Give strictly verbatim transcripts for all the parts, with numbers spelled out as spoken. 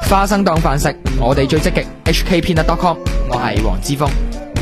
花生當飯食，我哋最積極 H K Peanut dot com， 我係黃之鋒。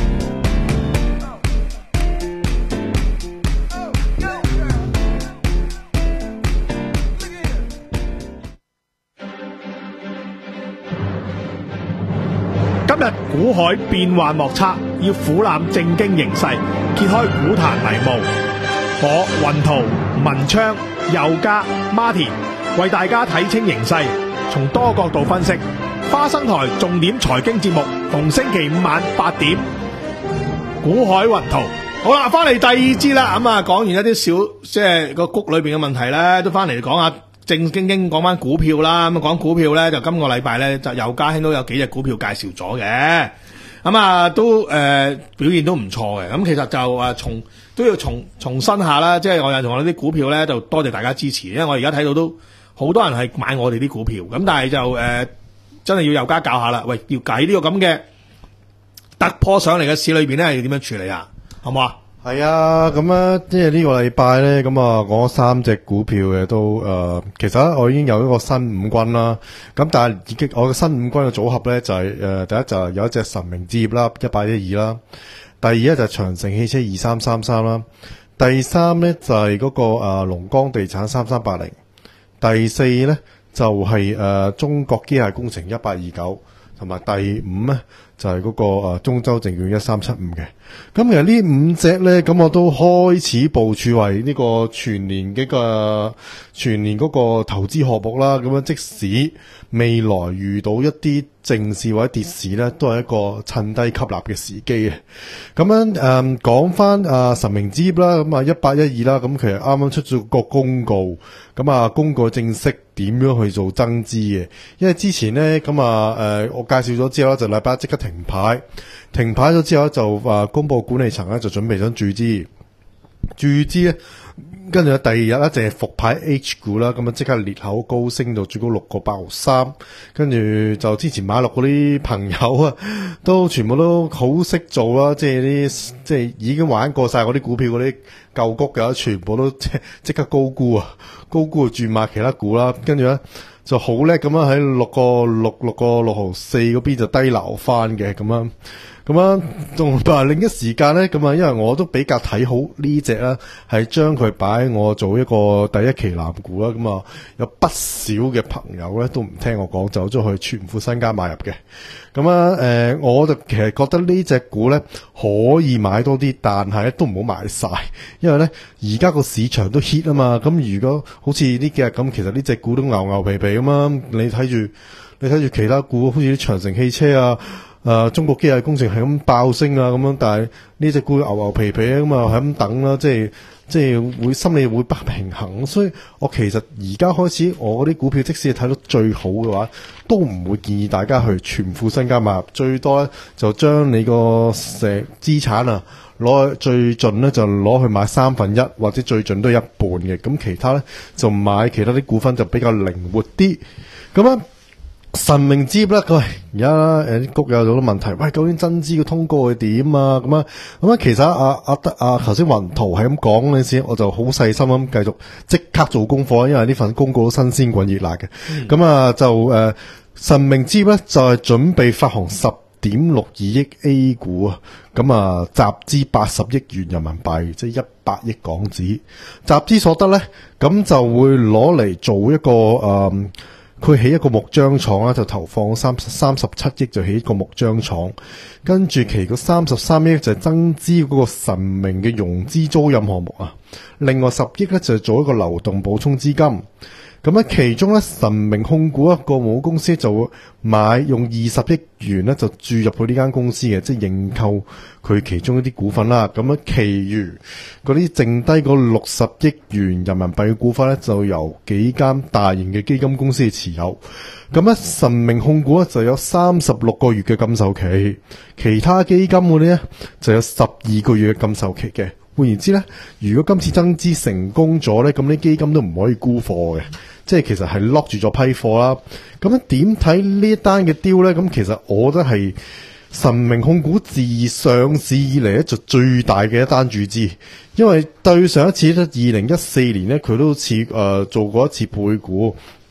今日股海變幻莫測，要俯瞰正經形勢，揭開股壇迷霧。我雲圖、文昌、佑嘉、Martin 為大家睇清形勢，從多角度分析。花生台重點財經節目，逢星期五晚八點。股海雲圖，好啦，翻嚟第二節啦。咁啊，講完一啲小即係個谷裏邊嘅問題咧，都翻嚟講下正經經講翻股票啦。咁啊，講股票咧，就今個禮拜咧就佑嘉兄都有幾隻股票介紹咗嘅。咁啊，都誒、呃、表現都唔錯嘅。咁其實就誒重都要重重申下啦，即係我有同我啲股票咧，就多謝大家支持。因為我而家睇到都好多人係買我哋啲股票，咁但係就誒、呃、真係要佑嘉教下啦。喂，要計呢個咁嘅突破上嚟嘅市裏邊咧，要點樣處理啊？好唔好啊？ 係啊，咁啊，即係呢個禮拜咧，咁啊，講三隻股票嘅都誒、呃，其實我已經有一個新五軍啦。咁但係已經我嘅新五軍嘅組合咧，就係、是、誒、呃，第一就係有一隻神明置業啦，一八一二啦。第二咧就係長城汽車二三三三啦。第三咧就係、是、嗰、那個誒龍江地產三三八零。第四咧就係、是、誒、呃、中國機械工程一八二九，同埋第五咧就係、是、嗰、那個誒、呃、中州證券一三七五嘅。咁其實呢五隻咧，咁我都開始部署為呢個全年嘅個全年嗰個投資項目啦。咁樣即使未來遇到一啲正市或者跌市咧，都係一個趁低吸納嘅時機嘅。咁樣誒講翻啊神明置業啦，咁啊一八一二啦，咁其實啱啱出咗個公告，咁啊公告正式點樣去做增資嘅。因為之前咧咁啊誒我介紹咗之後咧，就禮拜一即刻停牌。停牌咗之後就啊公布管理層咧就準備想注資，注資咧跟住咧第二日咧淨係復牌 H 股啦，咁啊即刻裂口高升到最高六個八毫三，跟住就之前買落嗰啲朋友啊，都全部都好識做啦，即係啲即係已經玩過晒嗰啲股票嗰啲舊谷嘅，全部都即即刻高估啊，高估轉買其他股啦，跟住咧就好叻咁樣喺六個六六個六毫四嗰邊就低撈翻嘅咁樣。咁啊，仲但係另一時間咧，咁啊，因為我都比較睇好呢隻啦，係將佢擺我做一個第一期藍股啦。咁啊，有不少嘅朋友咧都唔聽我講，走咗去全副身家買入嘅。咁啊，誒、呃，我就其實覺得呢隻股咧可以買多啲，但係咧都唔好買晒，因為咧而家個市場都 hit 啊嘛。咁如果好似呢幾日咁，其實呢隻股都牛牛皮皮咁嘛。你睇住你睇住其他股，好似啲長城汽車啊。誒、呃，中國機械工程係咁爆升啊，咁樣，但係呢隻股牛牛皮皮啊，咁啊係咁等啦，即係即係會心理會不平衡，所以我其實而家開始，我嗰啲股票即使係睇到最好嘅話，都唔會建議大家去全副身家買入，最多咧就將你個成資產啊攞去最盡咧就攞去買三分一，或者最盡都一半嘅，咁其他咧就買其他啲股份就比較靈活啲，咁啊。神明置業咧，喂，而家誒啲谷有好多問題，喂，究竟增資嘅通告係點啊？咁啊，咁啊，其實阿阿德阿頭先雲圖係咁講嗰陣時，我就好細心咁繼續即刻做功課，因為呢份公告都新鮮滾熱辣嘅。咁、嗯、啊，就誒、呃、神明置業咧就係、是、準備發行十點六二億 A 股啊，咁啊集資八十億元人民幣，即係一百億港紙。集資所得咧，咁就會攞嚟做一個誒。呃佢起一個木漿廠啦，就投放三三十七億就起一個木漿廠，跟住其個三十三億就係增資嗰個神明嘅融資租賃項目啊，另外十億咧就係做一個流動補充資金。咁咧，其中咧神明控股一個母公司就會買用二十億元咧就注入去呢間公司嘅，即係認購佢其中一啲股份啦。咁咧，其餘嗰啲剩低嗰六十億元人民幣嘅股份咧，就由幾間大型嘅基金公司持有。咁咧，神明控股咧就有三十六個月嘅禁售期，其他基金嗰啲咧就有十二個月嘅禁售期嘅。換言之咧，如果今次增資成功咗咧，咁啲基金都唔可以沽貨嘅。即係其實係 lock 住咗批貨啦，咁樣點睇呢一單嘅 deal 咧？咁其實我覺得係神明控股自上市以嚟咧就最大嘅一單注資，因為對上一次咧二零一四年咧佢都似誒做過一次配股，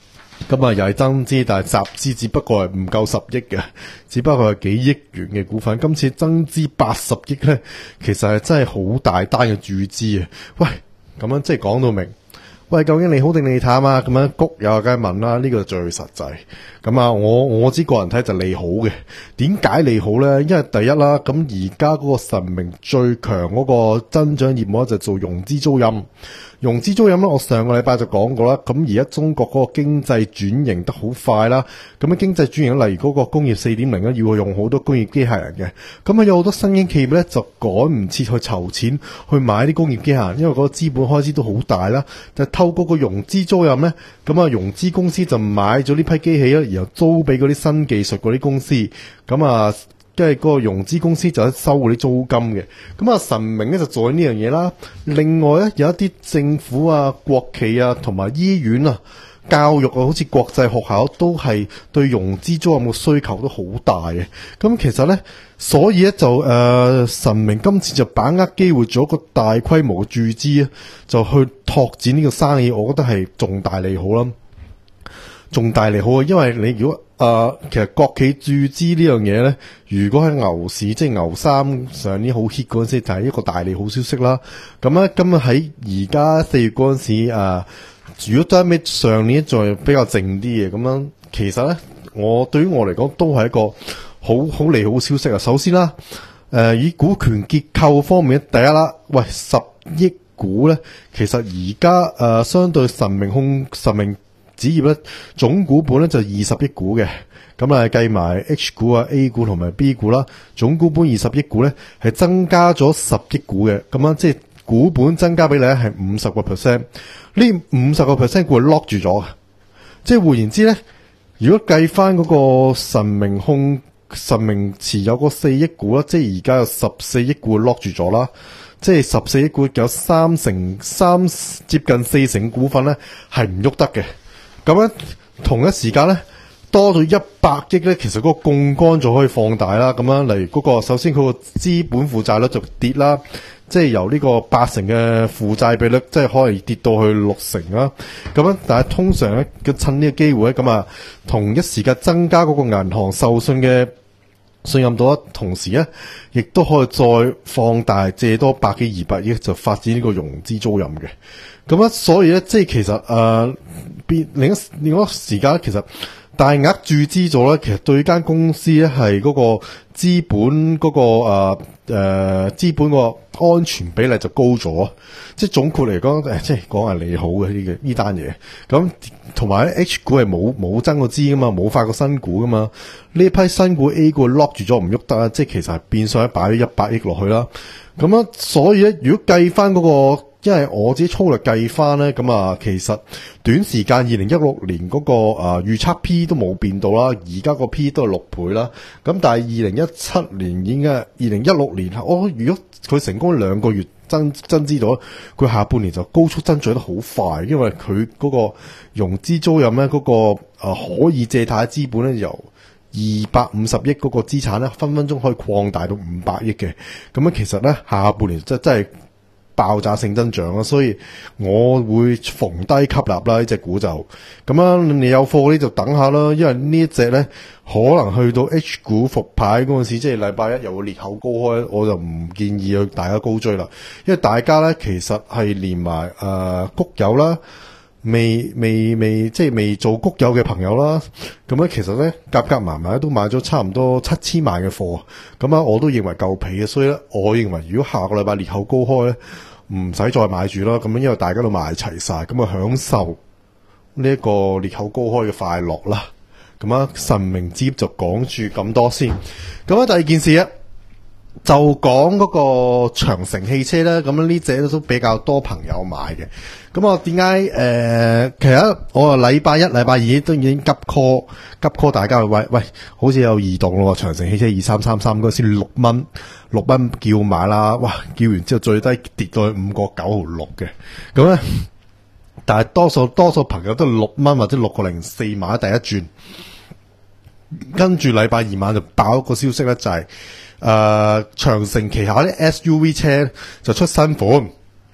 咁啊又係增資，但係集資只不過係唔夠十億嘅，只不過係幾億元嘅股份。今次增資八十億咧，其實係真係好大單嘅注資啊！喂，咁樣即係講到明。喂，究竟利好定利淡啊？咁樣谷友梗係問啦，呢、這個最實際。咁啊，我我知個人睇就利好嘅。點解利好咧？因為第一啦，咁而家嗰個神明最強嗰個增長業務就做融資租賃。融資租賃咧，我上個禮拜就講過啦。咁而家中國嗰個經濟轉型得好快啦。咁樣經濟轉型，例如嗰個工業四點零咧，要用好多工業機械人嘅。咁啊，有好多新興企業咧就趕唔切去籌錢去買啲工業機械人，因為嗰個資本開支都好大啦。就透過個融資租賃咧，咁啊融資公司就買咗呢批機器啦，然後租俾嗰啲新技術嗰啲公司。咁啊，即係嗰個融資公司就收嗰啲租金嘅。咁啊，神明咧就做緊呢樣嘢啦。另外咧，有一啲政府啊、國企啊同埋醫院啊、教育啊，好似國際學校都係對融資租賃嘅需求都好大嘅。咁其實咧，所以咧就誒、呃、神明今次就把握機會做一個大規模嘅注資啊，就去拓展呢個生意，我覺得係重大利好啦。重大利好啊，因為你如果誒、呃，其實國企注資呢樣嘢咧，如果喺牛市即係牛三上年好 hit 嗰陣時，就係一個大利好消息啦。咁咧，今日喺而家四月嗰陣時，誒、呃，如果對比上年再比較靜啲嘅，咁樣其實咧，我對於我嚟講都係一個好好利好消息啊。首先啦，誒、呃，以股權結構方面，第一啦，喂，十億股咧，其實而家誒相對神明控神明紙業咧，總股本咧就二十億股嘅，咁啊計埋 H 股啊、A 股同埋 B 股啦，總股本二十億股咧係增加咗十億股嘅，咁樣即係股本增加比例咧係五十個 percent， 呢五十個 percent 股係 lock 住咗嘅，即係換言之咧，如果計翻嗰個神明控神明持有嗰四億股啦，即係而家有十四億股 lock 住咗啦。即係十四億股有三成三接近四成股份咧係唔喐得嘅，咁樣同一時間咧多咗一百億咧，其實嗰個槓桿就可以放大啦。咁樣例如嗰、嗰個首先佢個資本負債率就跌啦，即係由呢個八成嘅負債比率，即係可以跌到去六成啦。咁樣但係通常咧，趁呢個機會咧，咁啊同一時間增加嗰個銀行授信嘅信任度，同時咧，亦都可以再放大借多百幾二百億，就發展呢個融資租賃嘅。咁啊，所以咧，即係其實誒，變、呃、另一另一時間咧，其實大額注資咗咧，其實對間公司咧係嗰個資本嗰、嗰個誒誒資本個安全比例就高咗。即係總括嚟講，誒即係講係利好嘅呢個呢單嘢。咁同埋咧 H 股係冇冇增過資噶嘛，冇發過新股噶嘛。呢批新股 A 股 lock 住咗唔喐得啊！即係其實係變相擺咗一百億落去啦。咁樣所以咧，如果計翻嗰個，因為我自己粗略計翻咧，咁啊，其實短時間二零一六年嗰、那個啊預測 P 都冇變到啦，而家個 P 都係六倍啦。咁但係二零一七年已經係二零一六年，我、哦、如果佢成功兩個月增增資咗，佢下半年就高速增長得好快，因為佢嗰個融資租賃咧嗰個啊可以借貸資本咧由二百五十億嗰個資產咧分分鐘可以擴大到五百億嘅。咁樣其實咧下半年真真係爆炸性增長啦，所以我會逢低吸納啦呢隻股就咁樣，你有貨嗰啲就等下啦，因為呢一隻咧可能去到 H 股復牌嗰陣時，即係禮拜一又會裂口高開，我就唔建議去大家高追啦，因為大家咧其實係連埋誒谷友啦，未未未即係未做谷友嘅朋友啦，咁咧其實咧夾夾埋埋都買咗差唔多七千萬嘅貨，咁啊我都認為夠皮嘅，所以咧我認為如果下個禮拜裂口高開咧，唔使再買住啦，咁樣因為大家都買齊晒，咁啊享受呢一個裂口高開嘅快樂啦。咁啊神明之就講住咁多先，咁啊第二件事咧就講嗰個長城汽車咧，咁呢隻都比較多朋友買嘅。咁啊點解誒？其實我啊禮拜一、禮拜二都已經急 call 急 call 大家去喂喂，好似有異動咯。長城汽車二三三三嗰時六蚊六蚊叫買啦，哇！叫完之後最低跌到去五個九毫六嘅，咁咧，但係多數多數朋友都六蚊或者六個零四買第一轉，跟住禮拜二晚就爆一個消息咧，就係、是、誒、呃、長城旗下啲 S U V 車就出新款。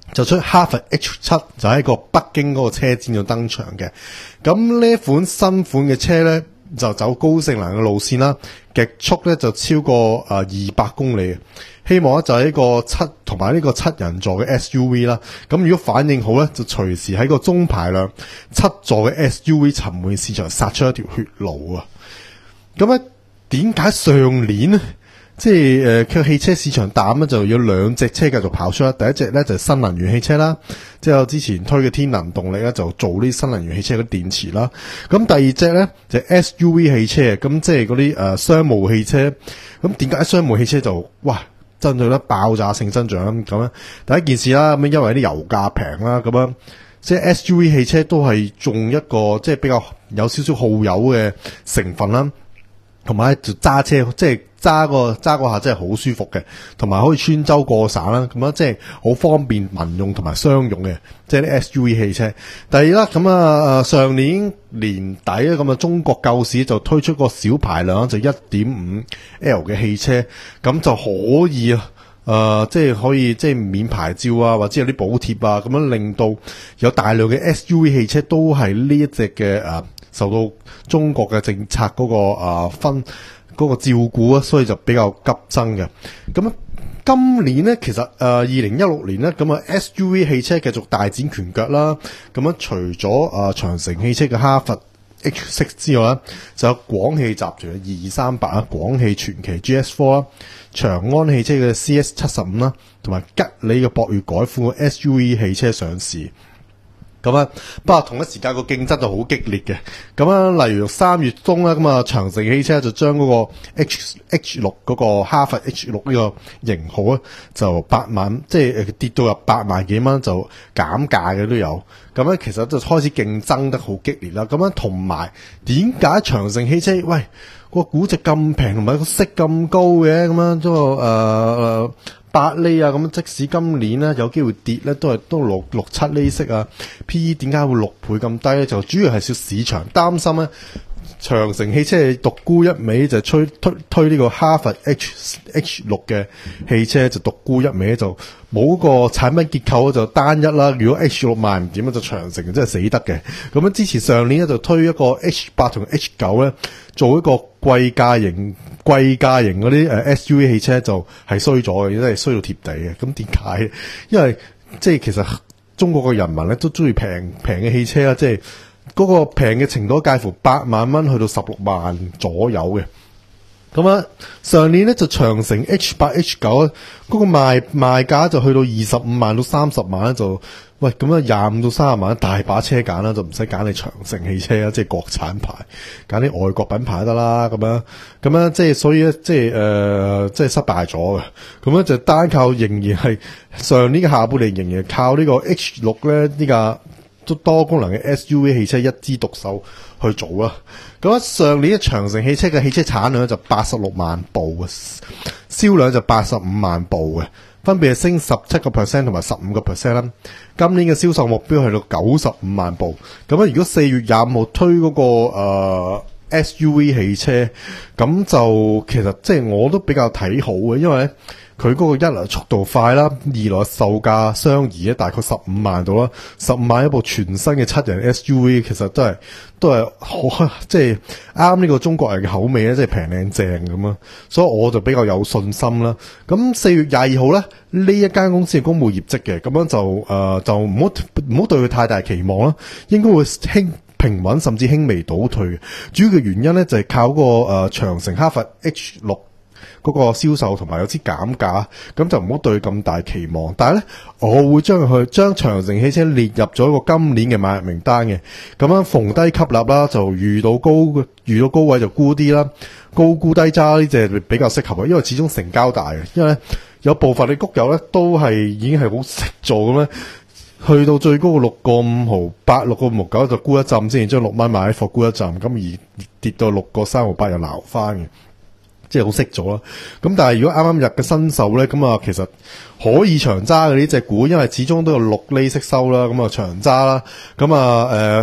就出哈弗 H 七，就喺個北京嗰個車展度登場嘅。咁呢款新款嘅車咧，就走高性能嘅路線啦，極速咧就超過誒二百公里。希望咧就係一個七同埋呢個七人座嘅 S U V 啦。咁如果反應好咧，就隨時喺個中排量七座嘅 S U V 沉悶市場殺出一條血路啊！咁咧點解上年咧？即係誒，佢、呃、汽車市場淡咧，就有兩隻車繼續跑出啦。第一隻咧就係、是、新能源汽車啦，即係我之前推嘅天能動力咧，就做呢啲新能源汽車嘅電池啦。咁第二隻咧就係、S U V 汽車，咁即係嗰啲誒商務汽車。咁點解商務汽車就哇增長得爆炸性增長咁咧？第一件事啦，咁因為啲油價平啦，咁樣即係 S U V 汽車都係用一個即係比較有少少耗油嘅成分啦。同埋就揸車，即係揸個揸嗰下真係好舒服嘅，同埋可以穿州過省啦，咁樣即係好方便民用同埋商用嘅，即係啲 S U V 汽車。第二啦，咁啊上年年底咧，咁啊中國救市就推出個小排量就一點五 L 嘅汽車，咁就可以啊，誒、呃、即係可以即係免牌照啊，或者有啲補貼啊，咁樣令到有大量嘅 S U V 汽車都係呢一隻嘅誒。受到中國嘅政策嗰、那個啊、呃、分嗰、那個照顧啊，所以就比較急增嘅。咁今年咧，其實誒二零一六年咧，咁啊 S U V 汽車繼續大展拳腳啦。咁樣除咗啊、呃、長城汽車嘅哈弗 H 六 之外咧，就有廣汽集團嘅二二三八啊，廣汽傳祺 G S 四 啦，長安汽車嘅 C S 七十五啦，同埋吉利嘅博越改款嘅 S U V 汽車上市。咁啊，不過同一時間個競爭就好激烈嘅。咁啊，例如三月中啦，咁啊長城汽車就將嗰個 H H 六嗰個哈弗 H 六呢個型號咧，就八萬，即係誒跌到入八萬幾蚊，就減價嘅都有。咁咧其實就開始競爭得好激烈啦。咁樣同埋點解長城汽車喂個估值咁平，同埋個息咁高嘅？咁樣都誒誒八厘啊，咁即使今年咧有機會跌咧，都係都六六七厘息啊。P E 點解會六倍咁低咧？就主要係少市場擔心咧，長城汽車係獨沽一味，就推推推呢個哈弗 H H 六嘅汽車就獨沽一味，就冇個產品結構就單一啦。如果 H 六賣唔掂就長城真係死得嘅。咁樣之前上年咧就推一個 H 八同 H 九咧，做一個貴價型。貴價型嗰啲誒 S U V 汽車就係衰咗嘅，真係衰到貼地嘅。咁點解？因為即係其實中國嘅人民咧都中意平平嘅汽車啦，即係嗰個平嘅程度介乎八萬蚊去到十六萬左右嘅。咁啊，上年咧就長城 H 八 H 九嗰個賣賣價就去到二十五萬到三十萬咧，就喂咁啊廿五到三十萬大把車揀啦，就唔使揀你長城汽車啦，即係國產牌，揀啲外國品牌得啦。咁樣咁樣即係所以咧，即係誒、呃，即係失敗咗嘅。咁樣就單靠仍然係上年嘅下半年仍然靠呢個 H 六咧呢架都多功能嘅 S U V 汽車一枝獨秀去做啦。咁上年嘅長城汽車嘅汽車產量就八十六萬部嘅，銷量就八十五萬部嘅，分別係升十七個 percent 同埋十五個 percent 啦。今年嘅銷售目標去到九十五萬部。咁啊，如果四月廿五號推嗰、那個、呃、S U V 汽車，咁就其實即係我都比較睇好嘅，因為咧佢嗰個一來速度快啦，二來售價相宜咧，大概十五萬到啦，十五萬一部全新嘅七人 S U V，其實都係都係好即係啱呢個中國人嘅口味咧，即係平靚正咁啊，所以我就比較有信心啦。咁四月廿二號咧，呢一間公司係公布業績嘅，咁樣就誒、呃、就唔好唔好對佢太大期望啦，應該會輕平穩甚至輕微倒退嘅。主要嘅原因咧就係靠個誒、呃、長城哈弗 H 六。嗰個銷售同埋有啲減價，咁就唔好對咁大期望。但係咧，我會將佢將長城汽車列入咗一個今年嘅買入名單嘅。咁樣逢低吸納啦，就遇到高遇到高位就沽啲啦，高沽低揸呢隻比較適合嘅，因為始終成交大嘅。因為咧有部分嘅谷友咧都係已經係好識做咁咧，去到最高嘅六個五毫八、六個五毫九就沽一浸先，將六蚊買喺貨沽一浸，咁而跌到六個三毫八又撈翻嘅。即係好識咗啦，咁但係如果啱啱入嘅新手咧，咁啊其實可以長揸嘅呢隻股，因為始終都有六厘息收啦，咁啊長揸啦，咁啊誒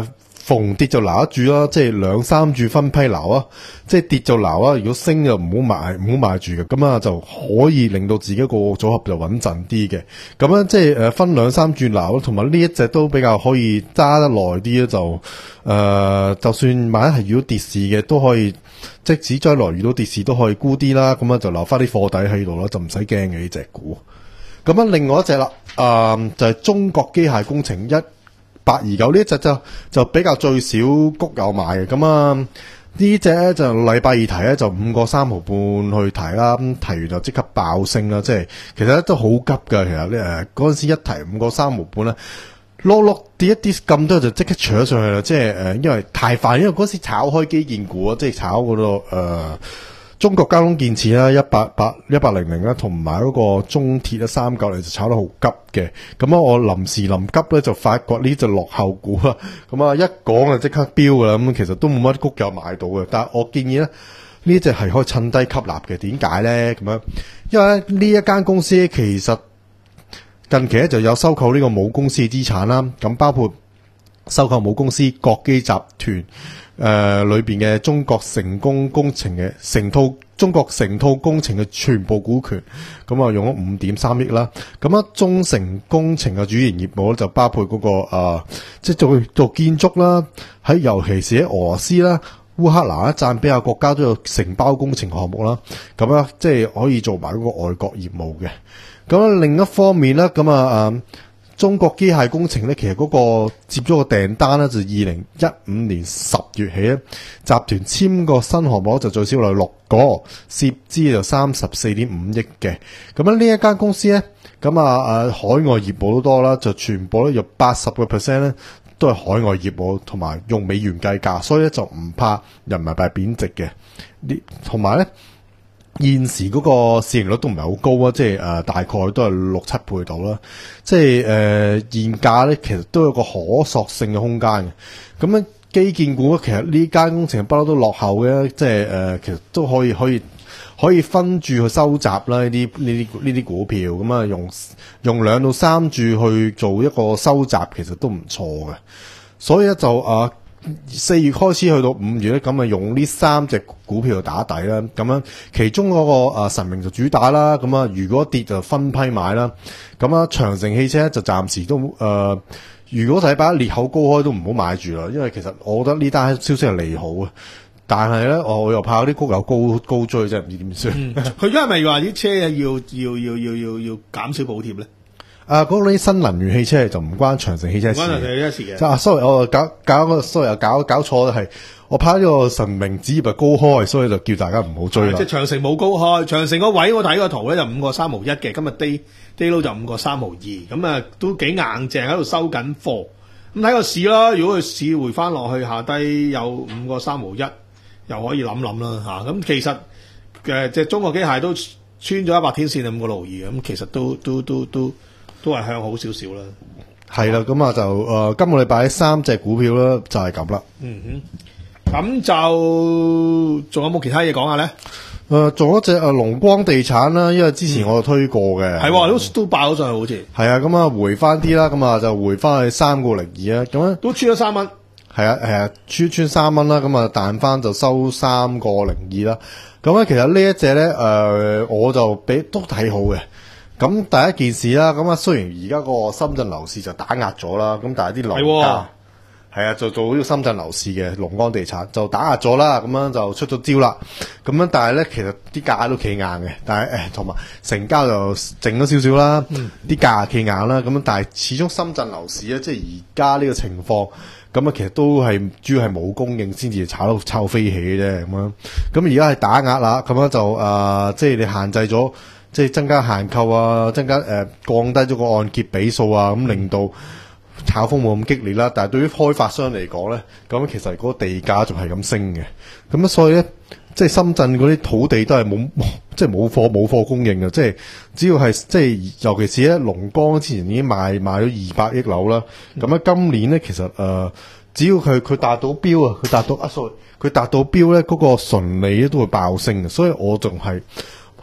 逢跌就撈得住啦，即係兩三注分批撈啊，即係跌就撈啊，如果升就唔好買，唔好買住嘅，咁啊就可以令到自己個組合就穩陣啲嘅。咁樣即係誒分兩三注撈，同埋呢一隻都比較可以揸得耐啲咧，就誒、呃、就算萬一係遇到跌市嘅都可以，即使將來遇到跌市都可以沽啲啦，咁樣就留翻啲貨底喺度啦，就唔使驚嘅呢隻股。咁樣另外一隻啦，誒、呃、就係、是、中國機械工程一八二九呢一隻就就比較最少谷友買嘅。咁啊呢隻咧就禮拜二提咧就五個三毫半去提啦，咁提完就即刻爆升啦，即係其實都好急噶。其實咧誒嗰陣時一提五個三毫半咧，碌碌跌一跌咁多就即刻搶上去啦，即係誒、呃、因為太快，因為嗰時炒開基建股啊，即係炒嗰、那個誒。呃中國交通建設啦，一八八一八零零啦，同埋嗰個中鐵啦，三九零就炒得好急嘅。咁啊，我臨時臨急咧就發覺呢隻落後股啦。咁啊，一講就即刻飆噶啦。咁其實都冇乜谷友買到嘅。但係我建議咧，呢隻係可以趁低吸納嘅。點解咧？咁樣，因為咧呢一間公司其實近期咧就有收購呢個母公司嘅資產啦。咁包括收購母公司國基集團。誒、呃，裏邊嘅中國成功工程嘅成套中國成套工程嘅全部股權，咁啊用咗五點三億啦。咁啊，中成工程嘅主營業務咧就包括嗰、那個誒、呃，即係做做建築啦，喺尤其是喺俄羅斯啦、烏克蘭啦、贊比亞國家都有承包工程項目啦。咁啊，即係可以做埋嗰個外國業務嘅。咁另一方面咧，咁啊誒。中國機械工程咧，其實嗰個接咗個訂單咧，就二零一五年十月起咧，集團簽個新項目就最少有六個，涉資就三十四點五億嘅。咁樣呢一間公司咧，咁啊誒海外業務都多啦，就全部咧有八十個 percent 咧都係海外業務，同埋用美元計價，所以咧就唔怕人民幣貶值嘅。呢同埋咧。現時嗰個市盈率都唔係好高啊，即係誒、呃、大概都係六七倍到啦。即係誒、呃、現價咧，其實都有個可塑性嘅空間嘅。咁咧基建股其實呢間工程不嬲都落後嘅，即係誒、呃、其實都可以可以可以分注去收集啦。呢啲呢啲呢啲股票咁啊，用用兩到三注去做一個收集，其實都唔錯嘅。所以咧就啊。呃四月開始去到五月咧，咁啊用呢三隻股票打底啦。咁樣其中嗰、那個誒、呃、神明就主打啦。咁啊，如果跌就分批買啦。咁啊，長城汽車就暫時都誒、呃，如果禮拜一裂口高開都唔好買住啦。因為其實我覺得呢單消息係利好啊。但係咧，我又怕啲谷友高高追，真係唔知點算。 佢而家係咪話啲車要要要要要要減少補貼咧？ 啊！嗰啲新能源汽車就唔關長城汽車事， 關長城汽車事嘅。 即係啊 ，sorry，我搞搞個 sorry，搞搞錯係我怕呢個神明指業高開，所以就叫大家唔好追啦。 即係長城冇高開，長城個位我睇個圖咧就五個三毫一嘅，今日 day day low 就五個三毫二，咁啊都幾硬淨喺度收緊貨。咁睇個市啦，如果佢市回翻落去下低有五個三毫一，又可以諗諗啦嚇。咁其實嘅即係中國機械都穿咗一百天線五個六二，咁其實都都都都。都都係向好少少啦， 係啦，咁啊就誒、呃，今個禮拜三隻股票啦，就係咁啦。 嗯哼，咁就仲有冇其他嘢講下咧？誒、 呃，仲有一隻誒龍光地產啦，因為之前我有推過嘅，係、 嗯、都都爆咗上去好似。係啊， 咁啊回翻啲啦，咁啊就回翻去三個零二啊，咁啊都穿咗三蚊。 係啊係啊，穿穿三蚊啦，咁啊彈翻就收三個零二啦。咁咧其實呢一隻咧誒，我就比都睇好嘅。咁第一件事啦，咁啊雖然而家個深圳樓市就打壓咗啦，咁但係啲樓價係啊，就做呢個深圳樓市嘅龍光地產就打壓咗啦，咁樣就出咗招啦。咁樣但係咧，其實啲價都企硬嘅，但係誒同埋成交就靜咗少少啦，啲、嗯、價企硬啦。咁樣但係始終深圳樓市咧，即係而家呢個情況，咁啊其實都係主要係冇供應先至炒到炒飛起嘅啫。咁樣咁而家係打壓啦，咁樣就誒、呃、即係你限制咗。即係增加限購啊，增加誒、呃、降低咗個按揭比數啊，咁令到炒風冇咁激烈啦。但係對於開發商嚟講咧，咁其實嗰個地價仲係咁升嘅。咁啊，所以咧，即係深圳嗰啲土地都係冇，即係冇貨冇貨供應嘅。即係只要係即係，尤其是咧龍江之前已經賣賣咗二百億樓啦。咁咧今年咧其實誒、呃，只要佢佢達到標啊，佢達到啊 sorry，佢達到標咧，嗰、那個純利咧都會爆升嘅。所以我仲係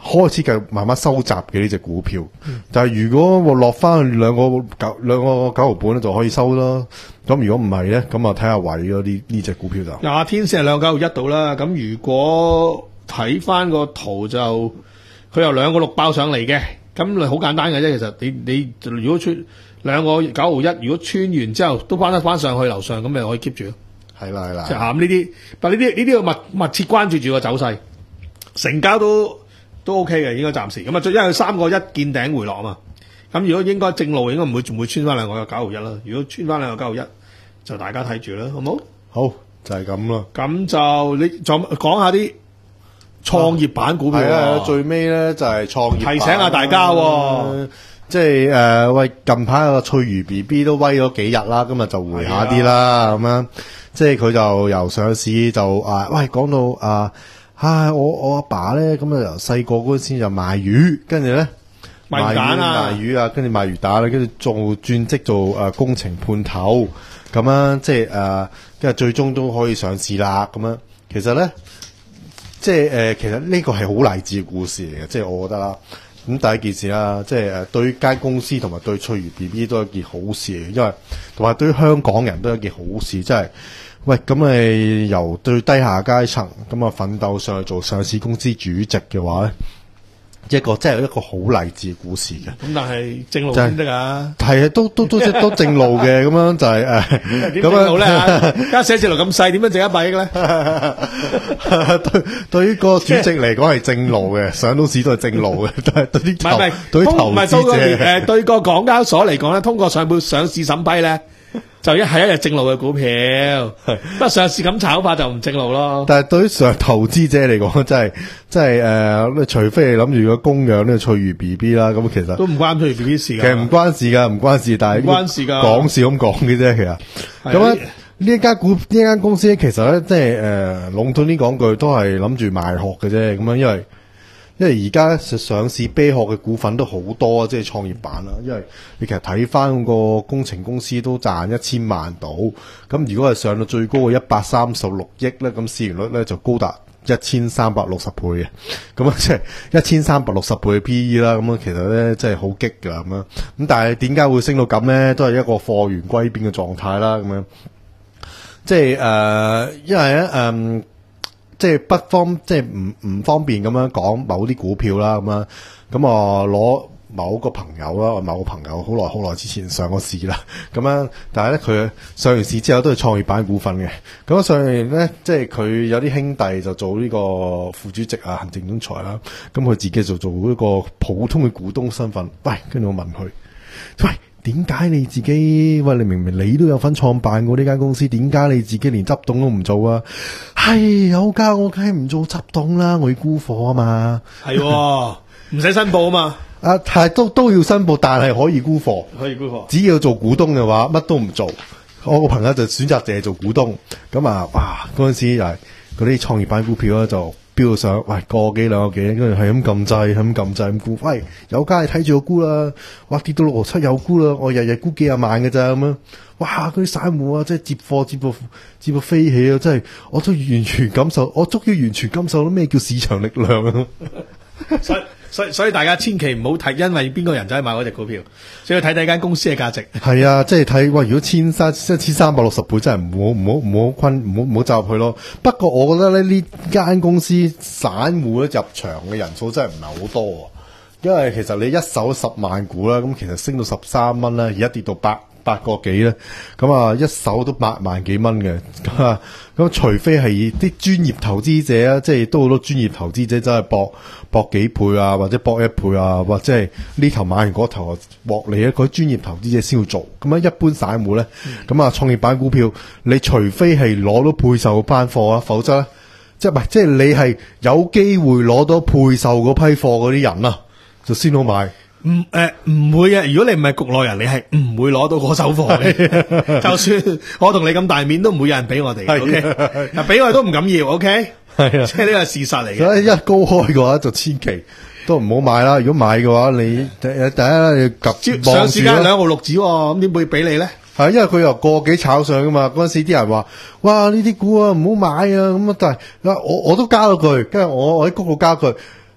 開始繼續慢慢收集嘅呢隻股票。嗯、但係如果我落翻去兩個九兩個九毫半咧，就可以收啦。咁如果唔係咧，咁啊睇下位咯，呢呢隻股票就廿天線係兩九毫一度啦。咁如果睇翻個圖就佢由兩個六爆上嚟嘅，咁你好簡單嘅啫。其實你你如果穿兩個九毫一，如果穿完之後都翻得翻上去樓上，咁咪可以 keep 住咯。 係啦係啦， 即係咁呢啲，但呢啲呢啲要密密切關注住個走勢，成交都都 OK 嘅，應該暫時咁啊。因為佢三個一見頂回落啊嘛，咁如果應該正路應該唔會仲會穿翻兩個九毫一啦。如果穿翻兩個九毫一，就大家睇住啦，好唔好？ 好就係咁啦。 咁就你再講下啲創業板股票係啊， 啊， 最尾咧就係創業板， 提醒下大家喎、 呃即係誒、呃、喂，近排個翠如 B B 都威咗幾日啦，今日就回下啲啦，咁樣即係佢就由上市就啊，喂講到啊，唉我我阿爸咧咁啊由細個嗰陣時就賣魚，跟住咧賣魚蛋啊， 賣魚啊，跟住賣魚蛋啦，跟住做轉職做誒、呃、工程判頭，咁樣即係誒，跟、呃、住最終都可以上市啦，咁樣其實咧即係誒、呃，其實呢個係好勵志嘅故事嚟嘅，即係我覺得啦。咁第一件事啦，即係誒對間公司同埋對翠如 B B 都係一件好事嚟，因為同埋對於香港人都係一件好事，即係喂咁你由最低下階層咁啊奮鬥上去做上市公司主席嘅話咧，一個即係一個好勵志嘅故事嘅。 咁但係正路先得噶， 係啊，都都都都正路嘅，咁樣就係誒點正路咧？間寫字樓咁細，點樣值一百億咧？ 對對於個主席嚟講係正路嘅，上到市都係正路嘅，但係對啲投對投資者誒對個港交所嚟講咧，通過上報上市審批咧，就一係一日正路嘅股票，不過上市咁炒法就唔正路咯。 但係對於上投資者嚟講，真係真係誒，除非你諗住個供養呢個翠如 B B 啦，咁其實都唔關翠如 B B 事㗎。 其實唔關事㗎，唔關事，但係唔關事㗎， 講笑咁講嘅啫，其實咁咧。呢一間股呢一間公司咧，其實咧即係誒籠統啲講句，都係諗住賣殼嘅啫。咁樣因為因為而家上市啤殼嘅股份都好多，即係創業板啦。因為你其實睇翻個工程公司都賺一千萬到，咁如果係上到最高嘅一百三十六億咧，咁市盈率咧就高達一千三百六十倍嘅。咁啊，即係一千三百六十倍嘅 P E 啦。咁啊，其實咧即係好激噶咁樣。咁但係點解會升到咁咧？都係一個貨源歸邊嘅狀態啦。咁樣。即係誒、呃，因為咧誒、呃，即係不方，即係唔唔方便咁樣講某啲股票啦，咁樣咁啊攞某個朋友啦，某個朋友好耐好耐之前上過市啦，咁樣，但係咧佢上完市之後都係創業板股份嘅，咁上完咧即係佢有啲兄弟就做呢個副主席啊、行政總裁啦，咁佢自己就做一個普通嘅股東身份，喂，跟住我問佢，喂。點解你自己？喂，你明明你都有份創辦過呢間公司，點解你自己連執董都唔做啊？係有家我梗係唔做執董啦，我要沽貨啊嘛。係唔使申報啊嘛。 啊，係都都要申報，但係可以沽貨， 可以沽貨。 只要做股東嘅話，乜都唔做。我個朋友就選擇淨係做股東。咁啊，哇！嗰陣時又係嗰啲創業板股票咧就。飆到上，喂個幾兩個幾，跟住係咁撳掣，係咁撳掣咁沽，喂有家你睇住我沽啦，哇跌到六毫七又沽啦，我日日沽幾廿萬嘅咋咁樣，哇嗰啲散戶啊，即係接貨接到接到飛起啊，真係我都完全感受，我終於完全感受到咩叫市場力量啊！ 所以所以所以大家千祈唔好睇，因為邊個人走去買嗰隻股票，所以要睇睇間公司嘅價值。 係啊，即係睇喂，如果千三一千三百六十倍，真係唔好唔好唔好坤唔好唔好走入去咯。不過我覺得咧呢間公司散戶咧入場嘅人數真係唔係好多，因為其實你一手十萬股啦，咁其實升到十三蚊啦，而家跌到八。八個幾咧，咁啊一手都八萬幾蚊嘅，咁啊咁除非係啲專業投資者啊，即係都好多專業投資者真係搏搏幾倍啊，或者搏一倍啊，或者係呢頭買完嗰頭獲利啊，嗰啲專業投資者先要做。咁啊一般散戶咧，咁啊創業板股票，你除非係攞到配售班貨啊，否則咧即係唔係即係你係有機會攞到配售嗰批貨嗰啲人啊，就先好買。 唔誒唔會嘅，如果你唔係局內人，你係唔會攞到嗰手貨嘅。就算我同你咁大面，都唔會有人俾我哋。O K，嗱俾我哋都唔敢要。O K，係啊，即係呢個係事實嚟嘅。 所以一高開嘅話，就千祈都唔好買啦。如果買嘅話，你第第一你及上市價兩毫六紙，咁點會俾你咧？ 係因為佢由個幾炒上噶嘛。嗰陣時啲人話：哇呢啲股啊唔好買啊咁啊！但係我我都加咗佢，跟住我我喺谷度加佢。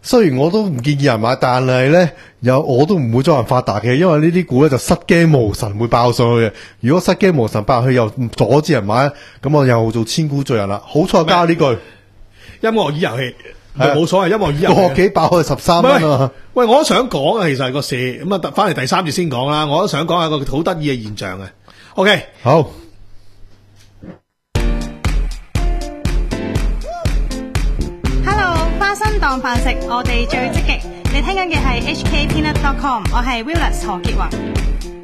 雖然我都唔建議人買，但係咧有我都唔會裝人發達嘅，因為呢啲股咧就失驚無神會爆上去嘅。如果失驚無神爆上去又唔阻止人買，咁我又做千古罪人啦。好彩加呢句音樂椅遊戲係啊冇所謂，音樂椅遊戲個幾爆去十三蚊啊！ 喂，我都想講啊，其實個事咁啊，翻嚟第三節先講啦。我都想講下個好得意嘅現象嘅。OK， 好。 Hello， 花生當飯食，我哋最積極。你聽緊嘅係 H K Peanut dot com， 我係 Willis 何潔華。